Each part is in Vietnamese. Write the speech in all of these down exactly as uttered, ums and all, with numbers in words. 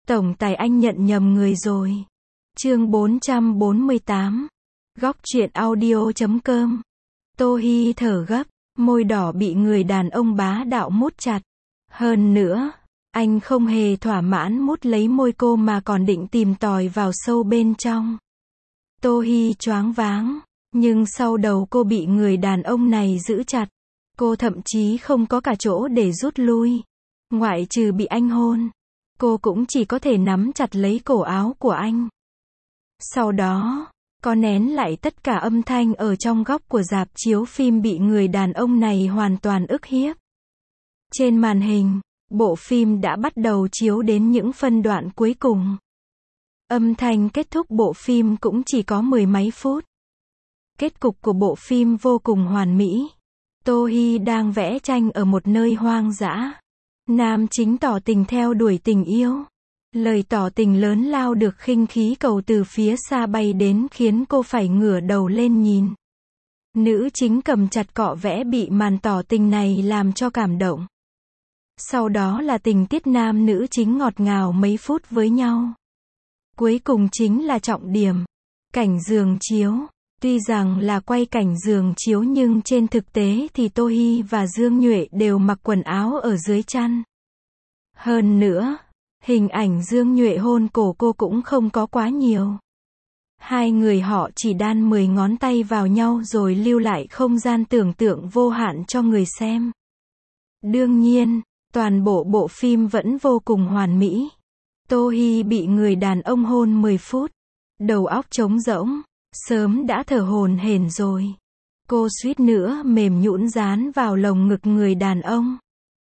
Tổng tài anh nhận nhầm người rồi. Chương bốn trăm bốn mươi tám. Góc truyện audio chấm com. Tô Hi thở gấp, môi đỏ bị người đàn ông bá đạo mút chặt. Hơn nữa, anh không hề thỏa mãn mút lấy môi cô mà còn định tìm tòi vào sâu bên trong. Tô Hi choáng váng, nhưng sau đầu cô bị người đàn ông này giữ chặt. Cô thậm chí không có cả chỗ để rút lui. Ngoại trừ bị anh hôn, cô cũng chỉ có thể nắm chặt lấy cổ áo của anh. Sau đó, có nén lại tất cả âm thanh ở trong góc của rạp chiếu phim bị người đàn ông này hoàn toàn ức hiếp. Trên màn hình, bộ phim đã bắt đầu chiếu đến những phân đoạn cuối cùng. Âm thanh kết thúc bộ phim cũng chỉ có mười mấy phút. Kết cục của bộ phim vô cùng hoàn mỹ. Tô Hi đang vẽ tranh ở một nơi hoang dã. Nam chính tỏ tình theo đuổi tình yêu. Lời tỏ tình lớn lao được khinh khí cầu từ phía xa bay đến khiến cô phải ngửa đầu lên nhìn. Nữ chính cầm chặt cọ vẽ bị màn tỏ tình này làm cho cảm động. Sau đó là tình tiết nam nữ chính ngọt ngào mấy phút với nhau. Cuối cùng chính là trọng điểm. Cảnh giường chiếu. Tuy rằng là quay cảnh giường chiếu nhưng trên thực tế thì Tô Hi và Dương Nhuệ đều mặc quần áo ở dưới chăn. Hơn nữa, hình ảnh Dương Nhuệ hôn cổ cô cũng không có quá nhiều. Hai người họ chỉ đan mười ngón tay vào nhau rồi lưu lại không gian tưởng tượng vô hạn cho người xem. Đương nhiên, toàn bộ bộ phim vẫn vô cùng hoàn mỹ. Tô Hi bị người đàn ông hôn mười phút. Đầu óc trống rỗng. Sớm đã thở hổn hển rồi. Cô suýt nữa mềm nhũn dán vào lồng ngực người đàn ông.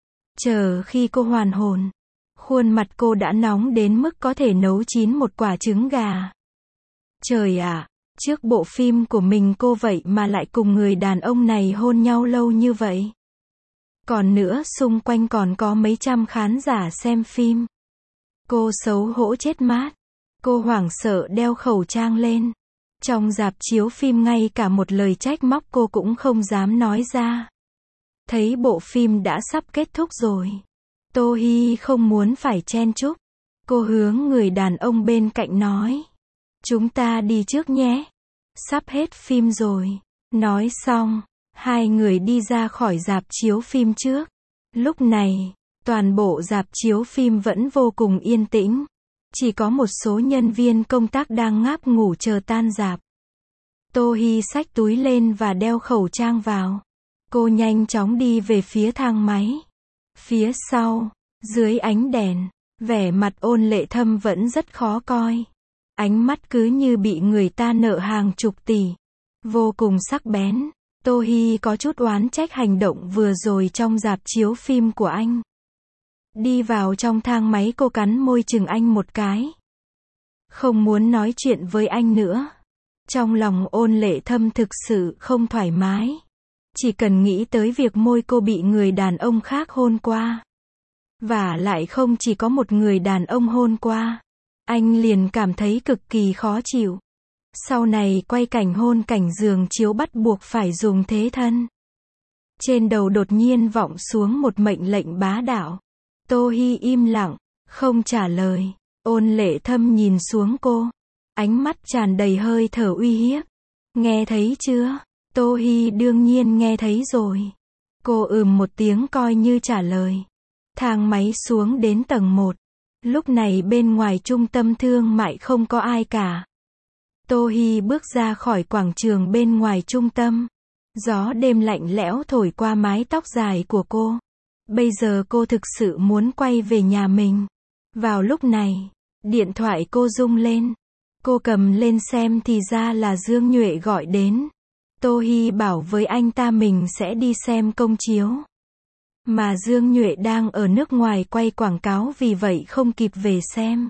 Chờ khi cô hoàn hồn, khuôn mặt cô đã nóng đến mức có thể nấu chín một quả trứng gà. Trời ạ, trước bộ phim của mình cô vậy mà lại cùng người đàn ông này hôn nhau lâu như vậy. Còn nữa xung quanh còn có mấy trăm khán giả xem phim. Cô xấu hổ chết mát. Cô hoảng sợ đeo khẩu trang lên. Trong rạp chiếu phim ngay cả một lời trách móc cô cũng không dám nói ra. Thấy bộ phim đã sắp kết thúc rồi. Tô Hi không muốn phải chen chúc. Cô hướng người đàn ông bên cạnh nói. Chúng ta đi trước nhé. Sắp hết phim rồi. Nói xong, hai người đi ra khỏi rạp chiếu phim trước. Lúc này, toàn bộ rạp chiếu phim vẫn vô cùng yên tĩnh. Chỉ có một số nhân viên công tác đang ngáp ngủ chờ tan rạp. Tô Hi xách túi lên và đeo khẩu trang vào. Cô nhanh chóng đi về phía thang máy. Phía sau, dưới ánh đèn, vẻ mặt Ôn Lệ Thâm vẫn rất khó coi. Ánh mắt cứ như bị người ta nợ hàng chục tỷ. Vô cùng sắc bén. Tô Hi có chút oán trách hành động vừa rồi trong rạp chiếu phim của anh. Đi vào trong thang máy cô cắn môi chừng anh một cái. Không muốn nói chuyện với anh nữa. Trong lòng Ôn Lệ Thâm thực sự không thoải mái. Chỉ cần nghĩ tới việc môi cô bị người đàn ông khác hôn qua. Và lại không chỉ có một người đàn ông hôn qua. Anh liền cảm thấy cực kỳ khó chịu. Sau này quay cảnh hôn cảnh giường chiếu bắt buộc phải dùng thế thân. Trên đầu đột nhiên vọng xuống một mệnh lệnh bá đạo. Tô Hi im lặng, không trả lời. Ôn Lệ Thâm nhìn xuống cô. Ánh mắt tràn đầy hơi thở uy hiếp. Nghe thấy chưa? Tô Hi đương nhiên nghe thấy rồi. Cô ừm một tiếng coi như trả lời. Thang máy xuống đến tầng một. Lúc này bên ngoài trung tâm thương mại không có ai cả. Tô Hi bước ra khỏi quảng trường bên ngoài trung tâm. Gió đêm lạnh lẽo thổi qua mái tóc dài của cô. Bây giờ cô thực sự muốn quay về nhà mình. Vào lúc này, điện thoại cô rung lên. Cô cầm lên xem thì ra là Dương Nhuệ gọi đến. Tô Hi bảo với anh ta mình sẽ đi xem công chiếu. Mà Dương Nhuệ đang ở nước ngoài quay quảng cáo vì vậy không kịp về xem.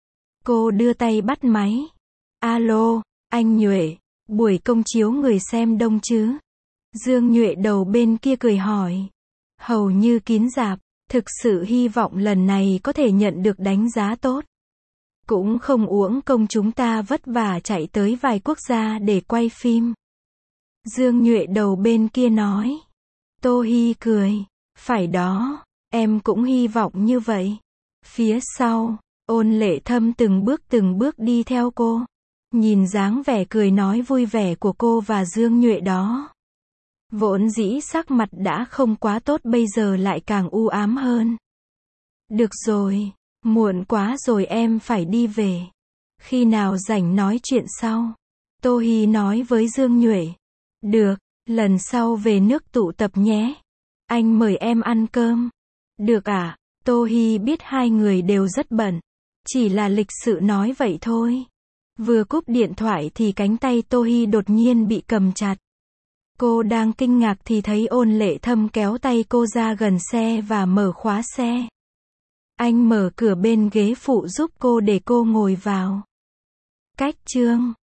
Cô đưa tay bắt máy. Alo, anh Nhuệ, buổi công chiếu người xem đông chứ? Dương Nhuệ đầu bên kia cười hỏi. Hầu như kín rạp, thực sự hy vọng lần này có thể nhận được đánh giá tốt. Cũng không uổng công chúng ta vất vả chạy tới vài quốc gia để quay phim. Dương Nhuệ đầu bên kia nói. Tô Hi cười. Phải đó, em cũng hy vọng như vậy. Phía sau, Ôn Lệ Thâm từng bước từng bước đi theo cô. Nhìn dáng vẻ cười nói vui vẻ của cô và Dương Nhuệ đó. Vốn dĩ sắc mặt đã không quá tốt bây giờ lại càng u ám hơn. Được rồi, muộn quá rồi em phải đi về. Khi nào rảnh nói chuyện sau. Tô Hi nói với Dương Nhuệ. Được, lần sau về nước tụ tập nhé. Anh mời em ăn cơm. Được à? Tô Hi biết hai người đều rất bận. Chỉ là lịch sự nói vậy thôi. Vừa cúp điện thoại thì cánh tay Tô Hi đột nhiên bị cầm chặt. Cô đang kinh ngạc thì thấy Ôn Lệ Thâm kéo tay cô ra gần xe và mở khóa xe. Anh mở cửa bên ghế phụ giúp cô để cô ngồi vào. Cách chương